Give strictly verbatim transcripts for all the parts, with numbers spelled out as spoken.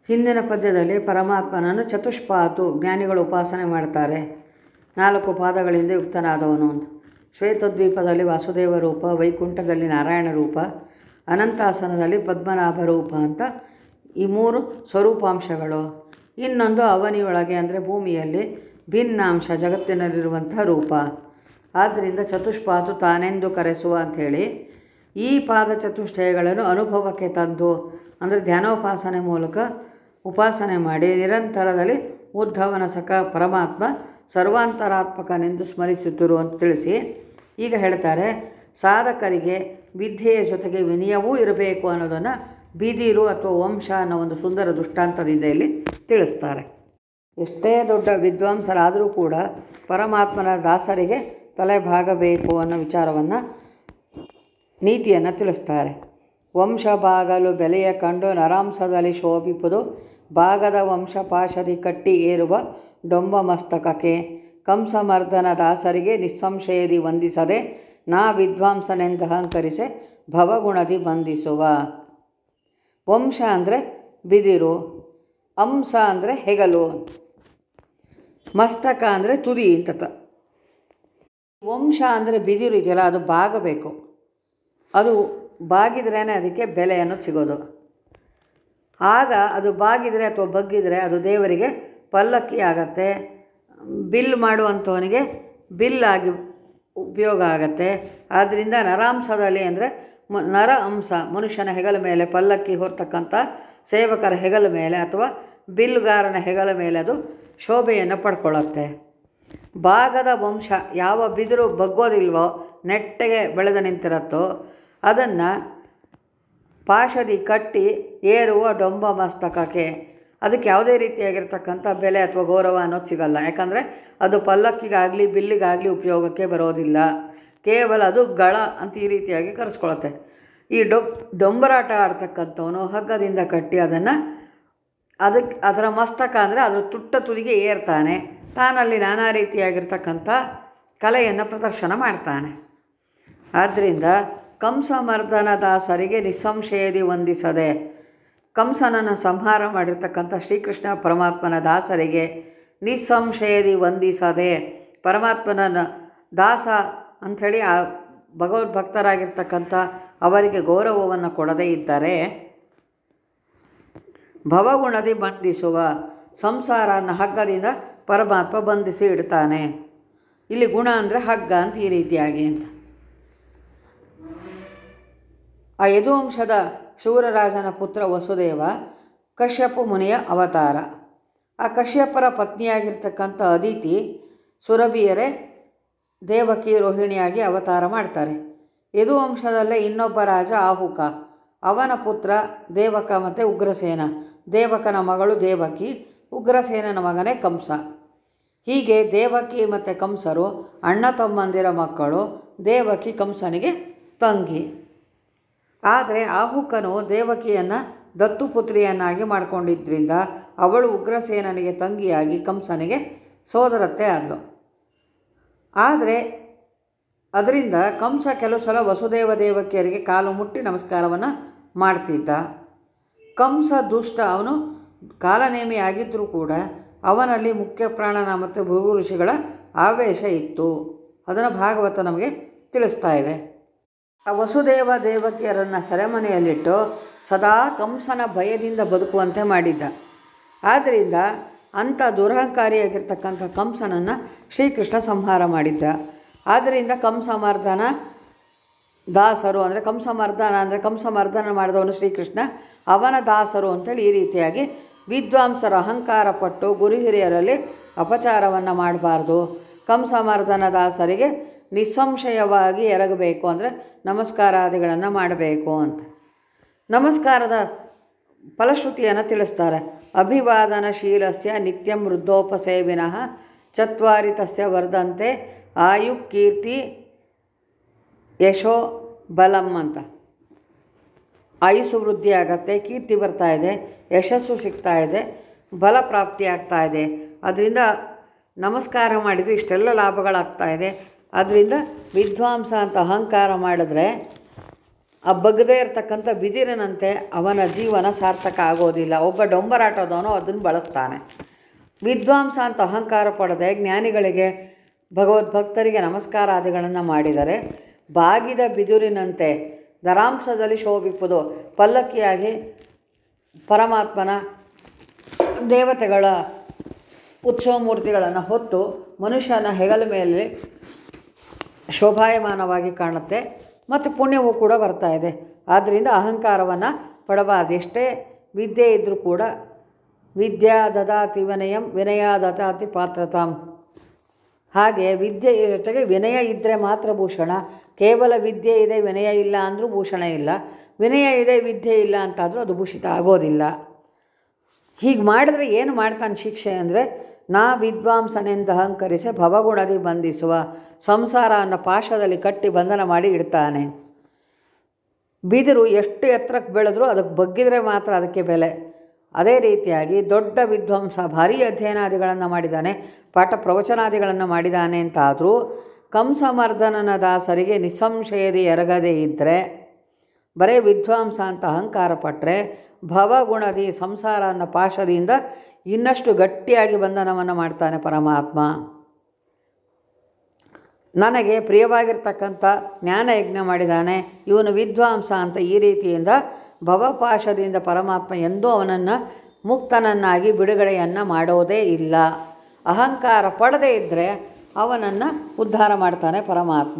ಹಿಂದಿನ ಪದ್ಯದಲ್ಲಿ ಪರಮಾತ್ಮನನ್ನು ಚತುಷ್ಪಾತು ಜ್ಞಾನಿಗಳು ಉಪಾಸನೆ ಮಾಡ್ತಾರೆ. ನಾಲ್ಕು ಪಾದಗಳಿಂದ ಯುಕ್ತನಾದವನು ಅಂತ. ಶ್ವೇತದ್ವೀಪದಲ್ಲಿ ವಾಸುದೇವ ರೂಪ, ವೈಕುಂಠದಲ್ಲಿ ನಾರಾಯಣ ರೂಪ, ಅನಂತಾಸನದಲ್ಲಿ ಪದ್ಮನಾಭ ರೂಪ ಅಂತ ಈ ಮೂರು ಸ್ವರೂಪಾಂಶಗಳು. ಇನ್ನೊಂದು ಅವನಿಯೊಳಗೆ ಅಂದರೆ ಭೂಮಿಯಲ್ಲಿ ಭಿನ್ನಾಂಶ ಜಗತ್ತಿನಲ್ಲಿರುವಂಥ ರೂಪ. ಆದ್ದರಿಂದ ಚತುಷ್ಪಾತು ತಾನೆಂದು ಕರೆಸುವ ಅಂಥೇಳಿ ಈ ಪಾದ ಚತುಷ್ಟಯಗಳನ್ನು ಅನುಭವಕ್ಕೆ ತಂದು ಅಂದರೆ ಧ್ಯಾನೋಪಾಸನೆ ಮೂಲಕ ಉಪಾಸನೆ ಮಾಡಿ ನಿರಂತರದಲ್ಲಿ ಉದ್ಧವನ ಸಖ ಪರಮಾತ್ಮ ಸರ್ವಾಂತರಾತ್ಮಕನೆಂದು ಸ್ಮರಿಸುತ್ತಿರು ಅಂತ ತಿಳಿಸಿ ಈಗ ಹೇಳ್ತಾರೆ, ಸಾಧಕರಿಗೆ ವಿದ್ಯೆಯ ಜೊತೆಗೆ ವಿನಯವೂ ಇರಬೇಕು ಅನ್ನೋದನ್ನು ಬಿದಿರು ಅಥವಾ ವಂಶ ಅನ್ನೋ ಒಂದು ಸುಂದರ ದೃಷ್ಟಾಂತದಿಂದ ಇಲ್ಲಿ ತಿಳಿಸ್ತಾರೆ. ಎಷ್ಟೇ ದೊಡ್ಡ ವಿದ್ವಾಂಸರಾದರೂ ಕೂಡ ಪರಮಾತ್ಮನ ದಾಸರಿಗೆ ತಲೆಬಾಗಬೇಕು ಅನ್ನೋ ವಿಚಾರವನ್ನು ನೀತಿಯನ್ನು ತಿಳಿಸ್ತಾರೆ. ವಂಶ ಬಾಗಲು ಬೆಲೆಯ ಕಂಡು ನರಾಂಸದಲ್ಲಿ ಶೋಭಿಪುದು ಭಾಗದ ವಂಶ ಪಾಶದಿ ಕಟ್ಟಿ ಏರುವ ಡೊಂಬ ಮಸ್ತಕಕ್ಕೆ ಕಂಸಮರ್ದನ ದಾಸರಿಗೆ ನಿಸ್ಸಂಶಯದಿ ವಂದಿಸದೆ ನಾ ವಿದ್ವಾಂಸನೆಂದು ಅಹಂಕರಿಸೆ ಭವಗುಣದಿ ಬಂಧಿಸುವ. ವಂಶ ಅಂದರೆ ಬಿದಿರು, ಅಂಶ ಅಂದರೆ ಹೆಗಲು, ಮಸ್ತಕ ಅಂದರೆ ತುದಿ ಅಂತ. ವಂಶ ಅಂದರೆ ಬಿದಿರು ಇದೆಯಲ್ಲ, ಅದು ಬಾಗಬೇಕು. ಅದು ಬಾಗಿದ್ರೇ ಅದಕ್ಕೆ ಬೆಲೆ ಅನ್ನೋದು ಸಿಗೋದು. ಆಗ ಅದು ಬಾಗಿದರೆ ಅಥವಾ ಬಗ್ಗಿದರೆ ಅದು ದೇವರಿಗೆ ಪಲ್ಲಕ್ಕಿ ಆಗತ್ತೆ. ಬಿಲ್ ಮಾಡುವಂಥವನಿಗೆ ಬಿಲ್ಲಾಗಿ ಉಪಯೋಗ ಆಗತ್ತೆ. ಆದ್ದರಿಂದ ನರಾಂಶದಲ್ಲಿ ಅಂದರೆ ಮ ನರ ಅಂಶ ಮನುಷ್ಯನ ಹೆಗಲ ಮೇಲೆ ಪಲ್ಲಕ್ಕಿ ಹೊರತಕ್ಕಂಥ ಸೇವಕರ ಹೆಗಲ ಮೇಲೆ ಅಥವಾ ಬಿಲ್ಗಾರನ ಹೆಗಲ ಮೇಲೆ ಅದು ಶೋಭೆಯನ್ನು ಪಡ್ಕೊಳ್ಳುತ್ತೆ. ಭಾಗದ ವಂಶ ಯಾವ ಬಿದಿರು ಬಗ್ಗೋದಿಲ್ವೋ, ನೆಟ್ಟಗೆ ಬೆಳೆದು ನಿಂತಿರುತ್ತೋ ಅದನ್ನು ಪಾಶದಿ ಕಟ್ಟಿ ಏರುವ ಡೊಂಬ ಮಸ್ತಕಕ್ಕೆ ಅದಕ್ಕೆ ಯಾವುದೇ ರೀತಿಯಾಗಿರ್ತಕ್ಕಂಥ ಬೆಲೆ ಅಥವಾ ಗೌರವ ಅನ್ನೋದು ಸಿಗಲ್ಲ. ಯಾಕಂದರೆ ಅದು ಪಲ್ಲಕ್ಕಿಗಾಗಲಿ ಬಿಲ್ಲಿಗಾಗಲಿ ಉಪಯೋಗಕ್ಕೆ ಬರೋದಿಲ್ಲ. ಕೇವಲ ಅದು ಗಳ ಅಂತ ಈ ರೀತಿಯಾಗಿ ಕರೆಸ್ಕೊಳತ್ತೆ. ಈ ಡೊ ಡೊಂಬರಾಟ ಆಡ್ತಕ್ಕಂಥವನು ಹಗ್ಗದಿಂದ ಕಟ್ಟಿ ಅದನ್ನು ಅದಕ್ಕೆ ಅದರ ಮಸ್ತಕ ಅಂದರೆ ಅದರ ತುಟ್ಟ ತುದಿಗೆ ಏರ್ತಾನೆ. ತಾನಲ್ಲಿ ನಾನಾ ರೀತಿಯಾಗಿರ್ತಕ್ಕಂಥ ಕಲೆಯನ್ನು ಪ್ರದರ್ಶನ ಮಾಡ್ತಾನೆ. ಆದ್ದರಿಂದ ಕಂಸಮರ್ದನ ದಾಸರಿಗೆ ನಿಸ್ಸಂಶಯದಿ ವಂದಿಸದೆ, ಕಂಸನನ್ನು ಸಂಹಾರ ಮಾಡಿರ್ತಕ್ಕಂಥ ಶ್ರೀಕೃಷ್ಣ ಪರಮಾತ್ಮನ ದಾಸರಿಗೆ ನಿಸ್ಸಂಶಯದಿ ವಂದಿಸದೆ, ಪರಮಾತ್ಮನ ದಾಸ ಅಂಥೇಳಿ ಆ ಭಗವದ್ಭಕ್ತರಾಗಿರ್ತಕ್ಕಂಥ ಅವರಿಗೆ ಗೌರವವನ್ನು ಕೊಡದೇ ಇದ್ದರೆ ಭವಗುಣದಿ ಬಂಧಿಸುವ, ಸಂಸಾರನ ಹಗ್ಗದಿಂದ ಪರಮಾತ್ಮ ಬಂಧಿಸಿ ಇಡ್ತಾನೆ. ಇಲ್ಲಿ ಗುಣ ಅಂದರೆ ಹಗ್ಗ ಅಂತ ಈ ರೀತಿಯಾಗಿ ಅಂತ. ಆ ಯದುವಂಶದ ಶೂರರಾಜನ ಪುತ್ರ ವಸುದೇವ ಕಶ್ಯಪ ಮುನಿಯ ಅವತಾರ. ಆ ಕಶ್ಯಪರ ಪತ್ನಿಯಾಗಿರ್ತಕ್ಕಂಥ ಅದಿತಿ ಸುರಭಿಯರೇ ದೇವಕಿ ರೋಹಿಣಿಯಾಗಿ ಅವತಾರ ಮಾಡ್ತಾರೆ. ಯದುವಂಶದಲ್ಲೇ ಇನ್ನೊಬ್ಬ ರಾಜ ಆಹುಕ, ಅವನ ಪುತ್ರ ದೇವಕ ಮತ್ತು ಉಗ್ರಸೇನ. ದೇವಕನ ಮಗಳು ದೇವಕಿ, ಉಗ್ರಸೇನನ ಮಗನೇ ಕಂಸ. ಹೀಗೆ ದೇವಕಿ ಮತ್ತು ಕಂಸರು ಅಣ್ಣ ತಮ್ಮಂದಿರ ಮಕ್ಕಳು. ದೇವಕಿ ಕಂಸನಿಗೆ ತಂಗಿ. ಆದರೆ ಆಹುಕನು ದೇವಕಿಯನ್ನು ದತ್ತುಪುತ್ರಿಯನ್ನಾಗಿ ಮಾಡಿಕೊಂಡಿದ್ದರಿಂದ ಅವಳು ಉಗ್ರಸೇನನಿಗೆ ತಂಗಿಯಾಗಿ ಕಂಸನಿಗೆ ಸೋದರತ್ತೆ ಆದಳು. ಆದರೆ ಅದರಿಂದ ಕಂಸ ಕೆಲವು ಸಲ ವಸುದೇವ ದೇವಕಿಯರಿಗೆ ಕಾಲು ಮುಟ್ಟಿ ನಮಸ್ಕಾರವನ್ನು ಮಾಡ್ತಿದ್ದ. ಕಂಸ ದುಷ್ಟ, ಅವನು ಕಾಲನೇಮಿಯಾಗಿದ್ದರೂ ಕೂಡ ಅವನಲ್ಲಿ ಮುಖ್ಯ ಪ್ರಾಣನ ಮತ್ತು ಭೃಗು ಋಷಿಗಳ ಆವೇಶ ಇತ್ತು. ಅದನ್ನು ಭಾಗವತ ನಮಗೆ ತಿಳಿಸ್ತಾ ಇದೆ. ಆ ವಸುದೇವ ದೇವಕಿಯರನ್ನು ಸೆರೆಮನೆಯಲ್ಲಿಟ್ಟು ಸದಾ ಕಂಸನ ಭಯದಿಂದ ಬದುಕುವಂತೆ ಮಾಡಿದ್ದ. ಆದ್ದರಿಂದ ಅಂಥ ದುರಹಂಕಾರಿಯಾಗಿರ್ತಕ್ಕಂಥ ಕಂಸನನ್ನು ಶ್ರೀಕೃಷ್ಣ ಸಂಹಾರ ಮಾಡಿದ್ದ. ಆದ್ದರಿಂದ ಕಂಸಮರ್ದನ ದಾಸರು ಅಂದರೆ ಕಂಸಮರ್ದನ ಅಂದರೆ ಕಂಸಮರ್ದನ ಮಾಡಿದವನು ಶ್ರೀಕೃಷ್ಣ, ಅವನ ದಾಸರು ಅಂತೇಳಿ ಈ ರೀತಿಯಾಗಿ ವಿದ್ವಾಂಸರು ಅಹಂಕಾರ ಪಟ್ಟು ಗುರು ಹಿರಿಯರಲ್ಲಿ ಅಪಚಾರವನ್ನು ಮಾಡಬಾರ್ದು. ಕಂಸಮರ್ದನ ದಾಸರಿಗೆ ನಿಸ್ಸಂಶಯವಾಗಿ ಎರಗಬೇಕು ಅಂದರೆ ನಮಸ್ಕಾರಾದಿಗಳನ್ನು ಮಾಡಬೇಕು ಅಂತ. ನಮಸ್ಕಾರದ ಫಲಶ್ರುತಿಯನ್ನು ತಿಳಿಸ್ತಾರೆ. ಅಭಿವಾದನಶೀಲಸ್ಯ ನಿತ್ಯಂ ವೃದ್ಧೋಪಸೇವಿನಃ ಚತ್ವಾರಿ ತಸ್ಯ ವರ್ಧಂತೆ ಆಯು ಕೀರ್ತಿ ಯಶೋ ಬಲಂ ಅಂತ. ಆಯುಸ್ಸು ವೃದ್ಧಿ ಆಗತ್ತೆ, ಕೀರ್ತಿ ಬರ್ತಾ ಇದೆ, ಯಶಸ್ಸು ಸಿಗ್ತಾ ಇದೆ, ಬಲ ಪ್ರಾಪ್ತಿ ಆಗ್ತಾ ಇದೆ. ಅದರಿಂದ ನಮಸ್ಕಾರ ಮಾಡಿದರೆ ಇಷ್ಟೆಲ್ಲ ಲಾಭಗಳಾಗ್ತಾ ಇದೆ. ಅದರಿಂದ ವಿದ್ವಾಂಸ ಅಂತ ಅಹಂಕಾರ ಮಾಡಿದ್ರೆ ಆ ಬಗ್ಗದೇ ಇರತಕ್ಕಂಥ ಬಿದಿರಿನಂತೆ ಅವನ ಜೀವನ ಸಾರ್ಥಕ ಆಗೋದಿಲ್ಲ. ಒಬ್ಬ ಡೊಂಬರಾಟದವನು ಅದನ್ನು ಬಳಸ್ತಾನೆ. ವಿದ್ವಾಂಸ ಅಂತ ಅಹಂಕಾರ ಪಡದೆ ಜ್ಞಾನಿಗಳಿಗೆ ಭಗವದ್ಭಕ್ತರಿಗೆ ನಮಸ್ಕಾರಾದಿಗಳನ್ನು ಮಾಡಿದರೆ ಬಾಗಿದ ಬಿದುರಿನಂತೆ ದರಾಂಶದಲ್ಲಿ ಶೋಭಿಪ್ಪುದು. ಪಲ್ಲಕ್ಕಿಯಾಗಿ ಪರಮಾತ್ಮನ ದೇವತೆಗಳ ಉತ್ಸವ ಮೂರ್ತಿಗಳನ್ನು ಹೊತ್ತು ಮನುಷ್ಯನ ಹೆಗಲ ಮೇಲೆ ಶೋಭಾಯಮಾನವಾಗಿ ಕಾಣುತ್ತೆ ಮತ್ತು ಪುಣ್ಯವೂ ಕೂಡ ಬರ್ತಾ ಇದೆ. ಆದ್ದರಿಂದ ಅಹಂಕಾರವನ್ನು ಪಡಬಾರ್ದು. ಎಷ್ಟೇ ವಿದ್ಯೆ ಇದ್ದರೂ ಕೂಡ ವಿದ್ಯಾ ದದಾತಿ ವಿನಯಂ ವಿನಯ ದದಾತಿ ಪಾತ್ರತಾಂ. ಹಾಗೆ ವಿದ್ಯೆ ಜೊತೆಗೆ ವಿನಯ ಇದ್ದರೆ ಮಾತ್ರ ಭೂಷಣ. ಕೇವಲ ವಿದ್ಯೆ ಇದೆ ವಿನಯ ಇಲ್ಲ ಅಂದರೂ ಭೂಷಣ ಇಲ್ಲ. ವಿನಯ ಇದೆ ವಿದ್ಯೆ ಇಲ್ಲ ಅಂತಾದರೂ ಅದು ಭೂಷಿತ ಆಗೋದಿಲ್ಲ. ಹೀಗೆ ಮಾಡಿದ್ರೆ ಏನು ಮಾಡ್ತಾನೆ ಶಿಕ್ಷೆ ಅಂದರೆ, ನಾ ವಿದ್ವಾಂಸನೆಂದು ಅಹಂಕರಿಸಿ ಭವಗುಣದಿ ಬಂಧಿಸುವ. ಸಂಸಾರ ಅನ್ನೋ ಪಾಶದಲ್ಲಿ ಕಟ್ಟಿ ಬಂಧನ ಮಾಡಿ ಇಡ್ತಾನೆ. ಬಿದಿರು ಎಷ್ಟು ಎತ್ತರಕ್ಕೆ ಬೆಳೆದ್ರೂ ಅದಕ್ಕೆ ಬಗ್ಗಿದ್ರೆ ಮಾತ್ರ ಅದಕ್ಕೆ ಬೆಲೆ. ಅದೇ ರೀತಿಯಾಗಿ ದೊಡ್ಡ ವಿದ್ವಾಂಸ ಭಾರೀ ಅಧ್ಯಯನಾದಿಗಳನ್ನು ಮಾಡಿದ್ದಾನೆ, ಪಾಠ ಪ್ರವಚನಾದಿಗಳನ್ನು ಮಾಡಿದ್ದಾನೆ ಅಂತಾದರೂ ಕಂಸಮರ್ದನನ ದಾಸರಿಗೆ ನಿಸ್ಸಂಶಯದಿ ಎರಗದೇ ಇದ್ದರೆ, ಬರೇ ವಿದ್ವಾಂಸ ಅಂತ ಅಹಂಕಾರ ಪಟ್ಟರೆ ಭವಗುಣದಿ ಸಂಸಾರ ಅನ್ನೋ ಪಾಶದಿಂದ ಇನ್ನಷ್ಟು ಗಟ್ಟಿಯಾಗಿ ಬಂಧನವನ್ನು ಮಾಡ್ತಾನೆ ಪರಮಾತ್ಮ. ನನಗೆ ಪ್ರಿಯವಾಗಿರ್ತಕ್ಕಂಥ ಜ್ಞಾನಯಜ್ಞ ಮಾಡಿದ್ದಾನೆ, ಇವನು ವಿದ್ವಾಂಸ ಅಂತ ಈ ರೀತಿಯಿಂದ ಭವಪಾಶದಿಂದ ಪರಮಾತ್ಮ ಎಂದೂ ಅವನನ್ನು ಮುಕ್ತನನ್ನಾಗಿ ಬಿಡುಗಡೆಯನ್ನು ಮಾಡೋದೇ ಇಲ್ಲ. ಅಹಂಕಾರ ಪಡದೇ ಇದ್ದರೆ ಅವನನ್ನು ಉದ್ಧಾರ ಮಾಡ್ತಾನೆ ಪರಮಾತ್ಮ.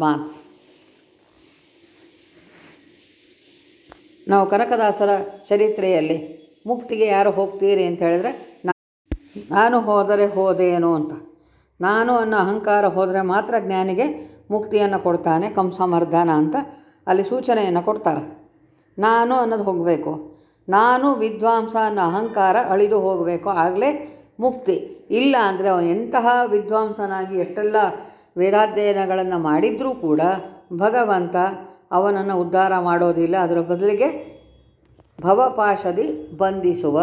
ನಾವು ಕನಕದಾಸರ ಚರಿತ್ರೆಯಲ್ಲಿ ಮುಕ್ತಿಗೆ ಯಾರು ಹೋಗ್ತೀರಿ ಅಂತ ಹೇಳಿದ್ರೆ, ನಾನು ಹೋದರೆ ಹೋದೇನು ಅಂತ, ನಾನು ಅನ್ನೋ ಅಹಂಕಾರ ಹೋದರೆ ಮಾತ್ರ ಜ್ಞಾನಿಗೆ ಮುಕ್ತಿಯನ್ನು ಕೊಡ್ತಾನೆ ಕಂಸಮರ್ದನ ಅಂತ ಅಲ್ಲಿ ಸೂಚನೆಯನ್ನು ಕೊಡ್ತಾರೆ. ನಾನು ಅನ್ನೋದು ಹೋಗಬೇಕು, ನಾನು ವಿದ್ವಾಂಸ ಅನ್ನೋ ಅಹಂಕಾರ ಅಳಿದು ಹೋಗಬೇಕು, ಆಗಲೇ ಮುಕ್ತಿ. ಇಲ್ಲ ಅಂದರೆ ಅವನು ಎಂತಹ ವಿದ್ವಾಂಸನಾಗಿ ಎಷ್ಟೆಲ್ಲ ವೇದಾಧ್ಯಯನಗಳನ್ನು ಮಾಡಿದರೂ ಕೂಡ ಭಗವಂತ ಅವನನ್ನು ಉದ್ಧಾರ ಮಾಡೋದಿಲ್ಲ. ಅದರ ಬದಲಿಗೆ ಭವಪಾಶದಿ ಬಂಧಿಸುವ.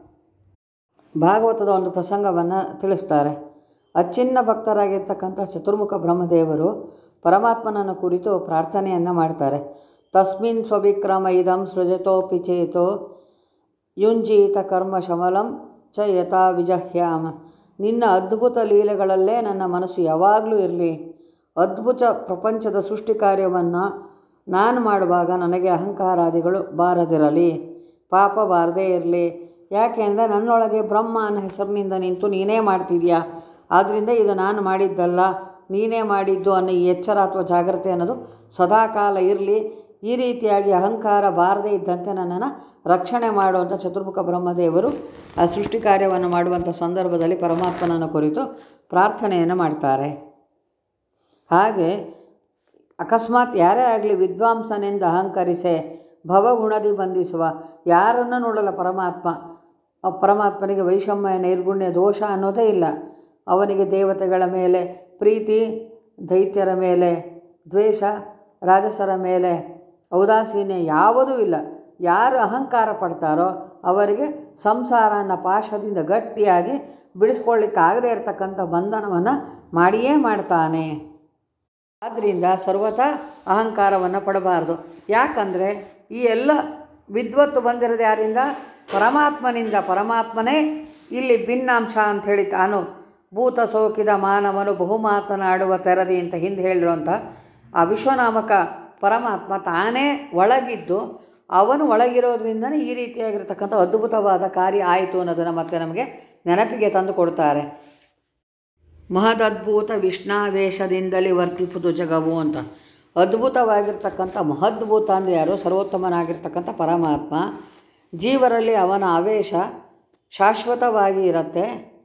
ಭಾಗವತದ ಒಂದು ಪ್ರಸಂಗವನ್ನು ತಿಳಿಸ್ತಾರೆ. ಅಚ್ಚಿನ್ನ ಭಕ್ತರಾಗಿರ್ತಕ್ಕಂಥ ಚತುರ್ಮುಖ ಬ್ರಹ್ಮದೇವರು ಪರಮಾತ್ಮನನ್ನು ಕುರಿತು ಪ್ರಾರ್ಥನೆಯನ್ನು ಮಾಡ್ತಾರೆ. ತಸ್ಮಿನ್ ಸ್ವವಿಕ್ರಮ ಇದಂ ಸೃಜತೋಪಿ ಚೇತೋ ಯುಂಜೀತ ಕರ್ಮ ಶಮಲಂ ಚ ಯಥಾ ವಿಜಹ್ಯಾಮ. ನಿನ್ನ ಅದ್ಭುತ ಲೀಲೆಗಳಲ್ಲೇ ನನ್ನ ಮನಸ್ಸು ಯಾವಾಗಲೂ ಇರಲಿ. ಅದ್ಭುತ ಪ್ರಪಂಚದ ಸೃಷ್ಟಿ ಕಾರ್ಯವನ್ನು ನಾನು ಮಾಡುವಾಗ ನನಗೆ ಅಹಂಕಾರಾದಿಗಳು ಬಾರದಿರಲಿ, ಪಾಪ ಬಾರದೇ ಇರಲಿ. ಯಾಕೆ ಅಂದರೆ ನನ್ನೊಳಗೆ ಬ್ರಹ್ಮ ಅನ್ನೋ ಹೆಸರಿನಿಂದ ನಿಂತು ನೀನೇ ಮಾಡ್ತಿದ್ಯಾ, ಆದ್ದರಿಂದ ಇದು ನಾನು ಮಾಡಿದ್ದಲ್ಲ, ನೀನೇ ಮಾಡಿದ್ದು ಅನ್ನೋ ಈ ಎಚ್ಚರ ಅಥವಾ ಜಾಗ್ರತೆ ಅನ್ನೋದು ಸದಾಕಾಲ ಇರಲಿ. ಈ ರೀತಿಯಾಗಿ ಅಹಂಕಾರ ಬಾರದೇ ಇದ್ದಂತೆ ನನ್ನನ್ನು ರಕ್ಷಣೆ ಮಾಡುವಂಥ ಚತುರ್ಮುಖ ಬ್ರಹ್ಮದೇವರು ಆ ಸೃಷ್ಟಿ ಕಾರ್ಯವನ್ನು ಮಾಡುವಂಥ ಸಂದರ್ಭದಲ್ಲಿ ಪರಮಾತ್ಮನನ್ನು ಕುರಿತು ಪ್ರಾರ್ಥನೆಯನ್ನು ಮಾಡ್ತಾರೆ. ಹಾಗೆ ಅಕಸ್ಮಾತ್ ಯಾರೇ ಆಗಲಿ ವಿದ್ವಾಂಸನೆಂದು ಅಹಂಕರಿಸೆ ಭವಗುಣದಿ ಬಂಧಿಸುವ. ಯಾರನ್ನು ನೋಡಲ್ಲ ಪರಮಾತ್ಮ. ಪರಮಾತ್ಮನಿಗೆ ವೈಷಮ್ಯ ನೈರ್ಗುಣ್ಯ ದೋಷ ಅನ್ನೋದೇ ಇಲ್ಲ. ಅವನಿಗೆ ದೇವತೆಗಳ ಮೇಲೆ ಪ್ರೀತಿ, ದೈತ್ಯರ ಮೇಲೆ ದ್ವೇಷ, ರಾಜಸರ ಮೇಲೆ ಔದಾಸೀನ್ಯ ಯಾವುದೂ ಇಲ್ಲ. ಯಾರು ಅಹಂಕಾರ ಪಡ್ತಾರೋ ಅವರಿಗೆ ಸಂಸಾರ ಅನ್ನೋ ಪಾಶದಿಂದ ಗಟ್ಟಿಯಾಗಿ ಬಿಡಿಸ್ಕೊಳ್ಳಿಕ್ಕಾಗದೇ ಇರತಕ್ಕಂಥ ಬಂಧನವನ್ನು ಮಾಡಿಯೇ ಮಾಡ್ತಾನೆ. ಆದ್ದರಿಂದ ಸರ್ವಥಾ ಅಹಂಕಾರವನ್ನು ಪಡಬಾರ್ದು. ಯಾಕಂದರೆ ಈ ಎಲ್ಲ ವಿದ್ವತ್ತು ಬಂದಿರೋದು ಯಾರಿಂದ? ಪರಮಾತ್ಮನಿಂದ. ಪರಮಾತ್ಮನೇ ಇಲ್ಲಿ ಭಿನ್ನಾಂಶ ಅಂಥೇಳಿ ತಾನು ಭೂತ ಸೋಕಿದ ಮಾನವನು ಬಹುಮಾತನಾಡುವ ತೆರದಿ ಅಂತ ಹಿಂದೆ ಹೇಳಿರುವಂಥ ಆ ವಿಶ್ವನಾಮಕ ಪರಮಾತ್ಮ ತಾನೇ ಒಳಗಿದ್ದು ಅವನು ಒಳಗಿರೋದ್ರಿಂದನೇ ಈ ರೀತಿಯಾಗಿರ್ತಕ್ಕಂಥ ಅದ್ಭುತವಾದ ಕಾರ್ಯ ಆಯಿತು ಅನ್ನೋದನ್ನು ಮತ್ತೆ ನಮಗೆ ನೆನಪಿಗೆ ತಂದು ಕೊಡ್ತಾರೆ. ಮಹದದ್ಭುತ ವಿಷ್ಣಾವೇಶದಿಂದಲೇ ವರ್ತಿಪುದು ಜಗವು ಅಂತ. ಅದ್ಭುತವಾಗಿರ್ತಕ್ಕಂಥ ಮಹದ್ಭೂತ ಅಂದರೆ ಯಾರು? ಸರ್ವೋತ್ತಮನಾಗಿರ್ತಕ್ಕಂಥ ಪರಮಾತ್ಮ. ಜೀವರಲ್ಲಿ ಅವನ ಆವೇಶ ಶಾಶ್ವತವಾಗಿ ಇರುತ್ತೆ.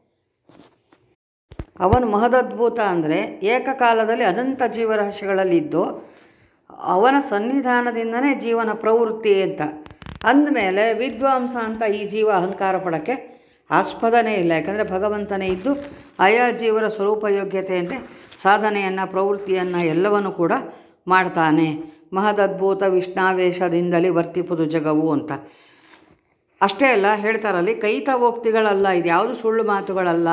ಅವನು ಮಹದದ್ಭುತ ಅಂದರೆ ಏಕಕಾಲದಲ್ಲಿ ಅನಂತ ಜೀವರಾಶಿಗಳಲ್ಲಿದ್ದು ಅವನ ಸನ್ನಿಧಾನದಿಂದನೇ ಜೀವನ ಪ್ರವೃತ್ತಿ ಅಂತ ಅಂದಮೇಲೆ ವಿದ್ವಾಂಸ ಅಂತ ಈ ಜೀವ ಅಹಂಕಾರ ಪಡೋಕ್ಕೆ ಆಸ್ಪದನೇ ಇಲ್ಲ. ಯಾಕಂದರೆ ಭಗವಂತನೇ ಇದ್ದು ಆಯಾ ಜೀವರ ಸ್ವರೂಪ ಯೋಗ್ಯತೆಯಂತೆ ಸಾಧನೆಯನ್ನು ಪ್ರವೃತ್ತಿಯನ್ನು ಎಲ್ಲವನ್ನು ಕೂಡ ಮಾಡ್ತಾನೆ. ಮಹದದ್ಭುತ ವಿಷ್ಣಾವೇಶದಿಂದಲೇ ವರ್ತಿಪುದು ಜಗವು ಅಂತ. ಅಷ್ಟೇ ಅಲ್ಲ, ಹೇಳ್ತಾರಲ್ಲಿ ಕೈತವೋಕ್ತಿಗಳಲ್ಲ, ಇದು ಯಾವುದು ಸುಳ್ಳು ಮಾತುಗಳಲ್ಲ.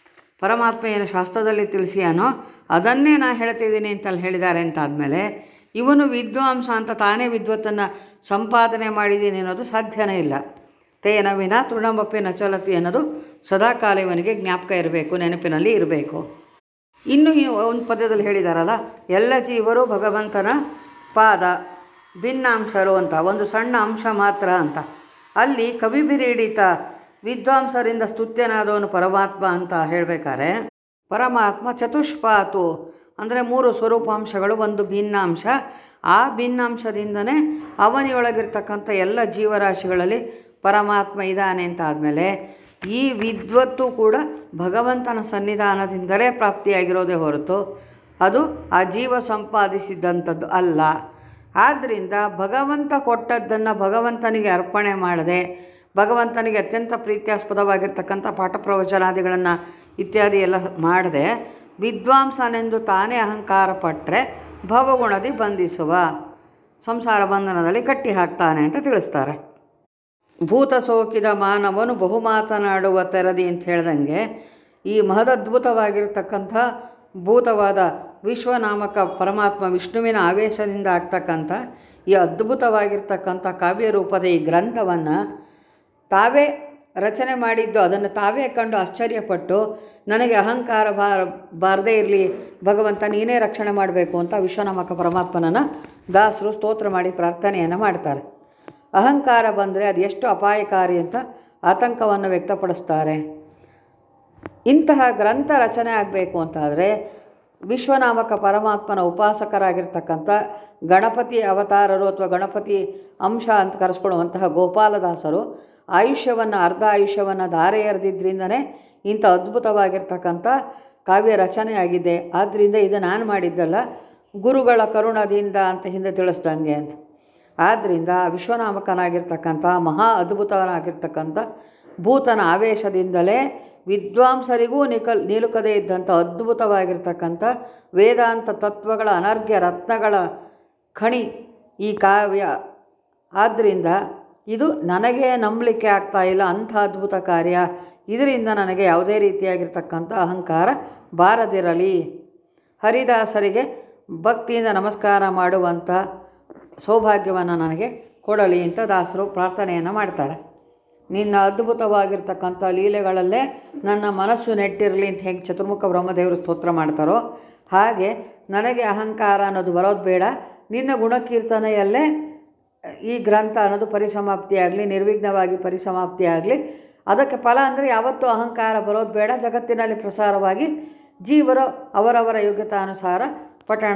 ಪರಮಾತ್ಮ ಏನು ಶಾಸ್ತ್ರದಲ್ಲಿ ತಿಳಿಸಿಯಾನೋ ಅದನ್ನೇ ನಾನು ಹೇಳ್ತಿದ್ದೀನಿ ಅಂತಲ್ಲಿ ಹೇಳಿದ್ದಾರೆ ಅಂತಾದಮೇಲೆ ಇವನು ವಿದ್ವಾಂಸ ಅಂತ ತಾನೇ ವಿದ್ವತ್ತನ್ನು ಸಂಪಾದನೆ ಮಾಡಿದ್ದೀನಿ ಅನ್ನೋದು ಸಾಧ್ಯನೇ ಇಲ್ಲ. ತೇನ ವಿನ ತೃಣಮಪಿ ನಚಲತಿ ಅನ್ನೋದು ಸದಾಕಾಲ ಇವನಿಗೆ ಜ್ಞಾಪಕ ಇರಬೇಕು, ನೆನಪಿನಲ್ಲಿ ಇರಬೇಕು. ಇನ್ನು ಈ ಒಂದು ಪದ್ಯದಲ್ಲಿ ಹೇಳಿದಾರಲ್ಲ, ಎಲ್ಲ ಜೀವರು ಭಗವಂತನ ಪಾದ ಭಿನ್ನಾಂಶರು ಅಂತ, ಒಂದು ಸಣ್ಣ ಅಂಶ ಮಾತ್ರ ಅಂತ. ಅಲ್ಲಿ ಕವಿಬಿರೀಡಿತ ವಿದ್ವಾಂಸರಿಂದ ಸ್ತುತ್ಯನಾದವನು ಪರಮಾತ್ಮ ಅಂತ ಹೇಳಬೇಕಾದ್ರೆ, ಪರಮಾತ್ಮ ಚತುಷ್ಪಾತು ಅಂದರೆ ಮೂರು ಸ್ವರೂಪಾಂಶಗಳು, ಒಂದು ಭಿನ್ನಾಂಶ. ಆ ಭಿನ್ನಾಂಶದಿಂದನೇ ಅವನಿಯೊಳಗಿರ್ತಕ್ಕಂಥ ಎಲ್ಲ ಜೀವರಾಶಿಗಳಲ್ಲಿ ಪರಮಾತ್ಮ ಇದ್ದಾನೆ ಅಂತ ಆದಮೇಲೆ ಈ ವಿದ್ವತ್ತು ಕೂಡ ಭಗವಂತನ ಸನ್ನಿಧಾನದಿಂದಲೇ ಪ್ರಾಪ್ತಿಯಾಗಿರೋದೇ ಹೊರತು ಅದು ಆ ಜೀವ ಸಂಪಾದಿಸಿದಂಥದ್ದು ಅಲ್ಲ. ಆದ್ದರಿಂದ ಭಗವಂತ ಕೊಟ್ಟದ್ದನ್ನು ಭಗವಂತನಿಗೆ ಅರ್ಪಣೆ ಮಾಡದೆ, ಭಗವಂತನಿಗೆ ಅತ್ಯಂತ ಪ್ರೀತ್ಯಾಸ್ಪದವಾಗಿರ್ತಕ್ಕಂಥ ಪಾಠ ಪ್ರವಚನಾದಿಗಳನ್ನು ಇತ್ಯಾದಿ ಎಲ್ಲ ಮಾಡದೆ ವಿದ್ವಾಂಸನೆಂದು ತಾನೇ ಅಹಂಕಾರ ಪಟ್ಟರೆ ಭವಗುಣದಿ ಬಂಧಿಸುವ, ಸಂಸಾರ ಬಂಧನದಲ್ಲಿ ಕಟ್ಟಿ ಹಾಕ್ತಾನೆ ಅಂತ ತಿಳಿಸ್ತಾರೆ. ಭೂತ ಸೋಕಿದ ಮಾನವನು ಬಹು ಮಾತನಾಡುವ ತೆರದಿ ಅಂತ ಹೇಳ್ದಂಗೆ ಈ ಮಹದದ್ಭುತವಾಗಿರ್ತಕ್ಕಂಥ ಭೂತವಾದ ವಿಶ್ವನಾಮಕ ಪರಮಾತ್ಮ ವಿಷ್ಣುವಿನ ಆವೇಶದಿಂದ ಆಗ್ತಕ್ಕಂಥ ಈ ಅದ್ಭುತವಾಗಿರ್ತಕ್ಕಂಥ ಕಾವ್ಯರೂಪದ ಈ ಗ್ರಂಥವನ್ನು ತಾವೇ ರಚನೆ ಮಾಡಿದ್ದು, ಅದನ್ನು ತಾವೇ ಕಂಡು ಆಶ್ಚರ್ಯಪಟ್ಟು ನನಗೆ ಅಹಂಕಾರ ಬಾರ ಬಾರದೇ ಇರಲಿ ಭಗವಂತ ನೀನೇ ರಕ್ಷಣೆ ಮಾಡಬೇಕು ಅಂತ ವಿಶ್ವನಾಮಕ ಪರಮಾತ್ಮನನ್ನು ದಾಸರು ಸ್ತೋತ್ರ ಮಾಡಿ ಪ್ರಾರ್ಥನೆಯನ್ನು ಮಾಡ್ತಾರೆ. ಅಹಂಕಾರ ಬಂದರೆ ಅದು ಎಷ್ಟು ಅಪಾಯಕಾರಿ ಅಂತ ಆತಂಕವನ್ನು ವ್ಯಕ್ತಪಡಿಸ್ತಾರೆ. ಇಂತಹ ಗ್ರಂಥ ರಚನೆ ಆಗಬೇಕು ಅಂತಾದರೆ ವಿಶ್ವನಾಮಕ ಪರಮಾತ್ಮನ ಉಪಾಸಕರಾಗಿರ್ತಕ್ಕಂಥ ಗಣಪತಿ ಅವತಾರರು ಅಥವಾ ಗಣಪತಿ ಅಂಶ ಅಂತ ಕರೆಸ್ಕೊಳ್ಳುವಂತಹ ಗೋಪಾಲದಾಸರು ಆಯುಷ್ಯವನ್ನು ಅರ್ಧ ಆಯುಷ್ಯವನ್ನು ಧಾರೆ ಎರೆದಿದ್ದರಿಂದನೇ ಇಂಥ ಅದ್ಭುತವಾಗಿರ್ತಕ್ಕಂಥ ಕಾವ್ಯ ರಚನೆ ಆಗಿದೆ. ಆದ್ದರಿಂದ ಇದು ನಾನು ಮಾಡಿದ್ದಲ್ಲ, ಗುರುಗಳ ಕರುಣದಿಂದ ಅಂತ ಹಿಂದೆ ತಿಳಿಸ್ದಂಗೆ ಅಂತ. ಆದ್ದರಿಂದ ವಿಶ್ವನಾಮಕನಾಗಿರ್ತಕ್ಕಂಥ ಮಹಾ ಅದ್ಭುತನಾಗಿರ್ತಕ್ಕಂಥ ಭೂತನ ಆವೇಶದಿಂದಲೇ ವಿದ್ವಾಂಸರಿಗೂ ನಿಕಲ್ ನಿಲುಕದೇ ಇದ್ದಂಥ ಅದ್ಭುತವಾಗಿರ್ತಕ್ಕಂಥ ವೇದಾಂತ ತತ್ವಗಳ ಅನರ್ಘ್ಯ ರತ್ನಗಳ ಖಣಿ ಈ ಕಾವ್ಯ. ಆದ್ದರಿಂದ ಇದು ನನಗೆ ನಂಬಲಿಕ್ಕೆ ಆಗ್ತಾ ಇಲ್ಲ, ಅಂಥ ಅದ್ಭುತ ಕಾರ್ಯ. ಇದರಿಂದ ನನಗೆ ಯಾವುದೇ ರೀತಿಯಾಗಿರ್ತಕ್ಕಂಥ ಅಹಂಕಾರ ಬಾರದಿರಲಿ, ಹರಿದಾಸರಿಗೆ ಭಕ್ತಿಯಿಂದ ನಮಸ್ಕಾರ ಮಾಡುವಂಥ ಸೌಭಾಗ್ಯವನ್ನು ನನಗೆ ಕೊಡಲಿ ಅಂತ ದಾಸರು ಪ್ರಾರ್ಥನೆಯನ್ನು ಮಾಡ್ತಾರೆ. ನಿನ್ನ ಅದ್ಭುತವಾಗಿರ್ತಕ್ಕಂಥ ಲೀಲೆಗಳಲ್ಲೇ ನನ್ನ ಮನಸ್ಸು ನೆಟ್ಟಿರಲಿ ಅಂತ ಹೇಗೆ ಚತುರ್ಮುಖ ಬ್ರಹ್ಮದೇವರು ಸ್ತೋತ್ರ ಮಾಡ್ತಾರೋ ಹಾಗೆ ನನಗೆ ಅಹಂಕಾರ ಅನ್ನೋದು ಬರೋದು ಬೇಡ, ನಿನ್ನ ಗುಣಕೀರ್ತನೆಯಲ್ಲೇ ಈ ಗ್ರಂಥ ಅನ್ನೋದು ಪರಿಸಮಾಪ್ತಿಯಾಗಲಿ, ನಿರ್ವಿಘ್ನವಾಗಿ ಪರಿಸಮಾಪ್ತಿಯಾಗಲಿ. ಅದಕ್ಕೆ ಫಲ ಅಂದರೆ ಯಾವತ್ತೂ ಅಹಂಕಾರ ಬರೋದು ಬೇಡ. ಜಗತ್ತಿನಲ್ಲಿ ಪ್ರಸಾರವಾಗಿ ಜೀವರು ಅವರವರ ಯೋಗ್ಯತಾನುಸಾರ ಪಠಣ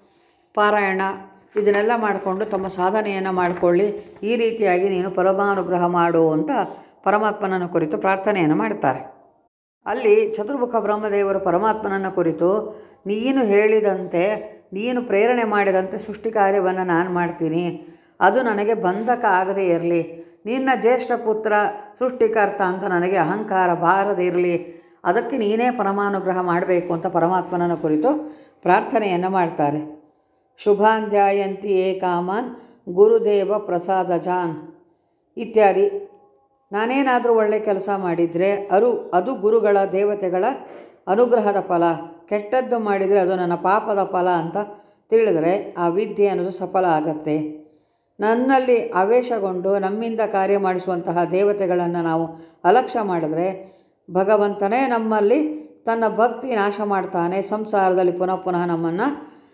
ಪಾರಾಯಣ ಇದನ್ನೆಲ್ಲ ಮಾಡಿಕೊಂಡು ತಮ್ಮ ಸಾಧನೆಯನ್ನು ಮಾಡಿಕೊಳ್ಳಿ. ಈ ರೀತಿಯಾಗಿ ನೀನು ಪರಮಾನುಗ್ರಹ ಮಾಡು ಅಂತ ಪರಮಾತ್ಮನನ್ನು ಕುರಿತು ಪ್ರಾರ್ಥನೆಯನ್ನು ಮಾಡ್ತಾರೆ. ಅಲ್ಲಿ ಚತುರ್ಮುಖ ಬ್ರಹ್ಮದೇವರು ಪರಮಾತ್ಮನನ್ನು ಕುರಿತು ನೀನು ಹೇಳಿದಂತೆ, ನೀನು ಪ್ರೇರಣೆ ಮಾಡಿದಂತೆ ಸೃಷ್ಟಿ ಕಾರ್ಯವನ್ನು ನಾನು ಮಾಡ್ತೀನಿ, ಅದು ನನಗೆ ಬಂಧಕ ಆಗದೇ ಇರಲಿ, ನಿನ್ನ ಜ್ಯೇಷ್ಠ ಪುತ್ರ ಸೃಷ್ಟಿಕರ್ತ ಅಂತ ನನಗೆ ಅಹಂಕಾರ ಬಾರದೇ ಇರಲಿ, ಅದಕ್ಕೆ ನೀನೇ ಪರಮಾನುಗ್ರಹ ಮಾಡಬೇಕು ಅಂತ ಪರಮಾತ್ಮನನ್ನು ಕುರಿತು ಪ್ರಾರ್ಥನೆಯನ್ನು ಮಾಡ್ತಾರೆ. ಶುಭಾಂಧ್ಯಾಯಂತಿ ಏ ಕಾಮಾನ್ ಗುರುದೇವ ಪ್ರಸಾದ ಜಾನ್ ಇತ್ಯಾದಿ. ನಾನೇನಾದರೂ ಒಳ್ಳೆಯ ಕೆಲಸ ಮಾಡಿದರೆ ಅರು ಅದು ಗುರುಗಳ ದೇವತೆಗಳ ಅನುಗ್ರಹದ ಫಲ, ಕೆಟ್ಟದ್ದು ಮಾಡಿದರೆ ಅದು ನನ್ನ ಪಾಪದ ಫಲ ಅಂತ ತಿಳಿದರೆ ಆ ವಿದ್ಯೆ ಅನ್ನೋದು ಸಫಲ ಆಗತ್ತೆ. ನನ್ನಲ್ಲಿ ಆವೇಶಗೊಂಡು ನಮ್ಮಿಂದ ಕಾರ್ಯ ಮಾಡಿಸುವಂತಹ ದೇವತೆಗಳನ್ನು ನಾವು ಅಲಕ್ಷ್ಯ ಮಾಡಿದ್ರೆ ಭಗವಂತನೇ ನಮ್ಮಲ್ಲಿ ತನ್ನ ಭಕ್ತಿ ನಾಶ ಮಾಡ್ತಾನೆ, ಸಂಸಾರದಲ್ಲಿ ಪುನಃ ಪುನಃ ನಮ್ಮನ್ನು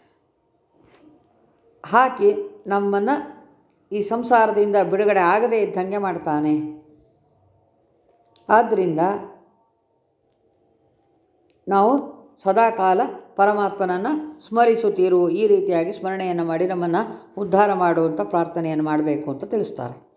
ಹಾಕಿ ನಮ್ಮನ್ನು ಈ ಸಂಸಾರದಿಂದ ಬಿಡುಗಡೆ ಆಗದೇ ಇದ್ದಂಗೆ ಮಾಡ್ತಾನೆ. ಆದ್ದರಿಂದ ನಾವು ಸದಾಕಾಲ ಪರಮಾತ್ಮನನ್ನು ಸ್ಮರಿಸುತ್ತೀರು, ಈ ರೀತಿಯಾಗಿ ಸ್ಮರಣೆಯನ್ನು ಮಾಡಿ ನಮ್ಮನ್ನು ಉದ್ಧಾರ ಮಾಡುವಂಥ ಪ್ರಾರ್ಥನೆಯನ್ನು ಮಾಡಬೇಕು ಅಂತ ತಿಳಿಸ್ತಾರೆ.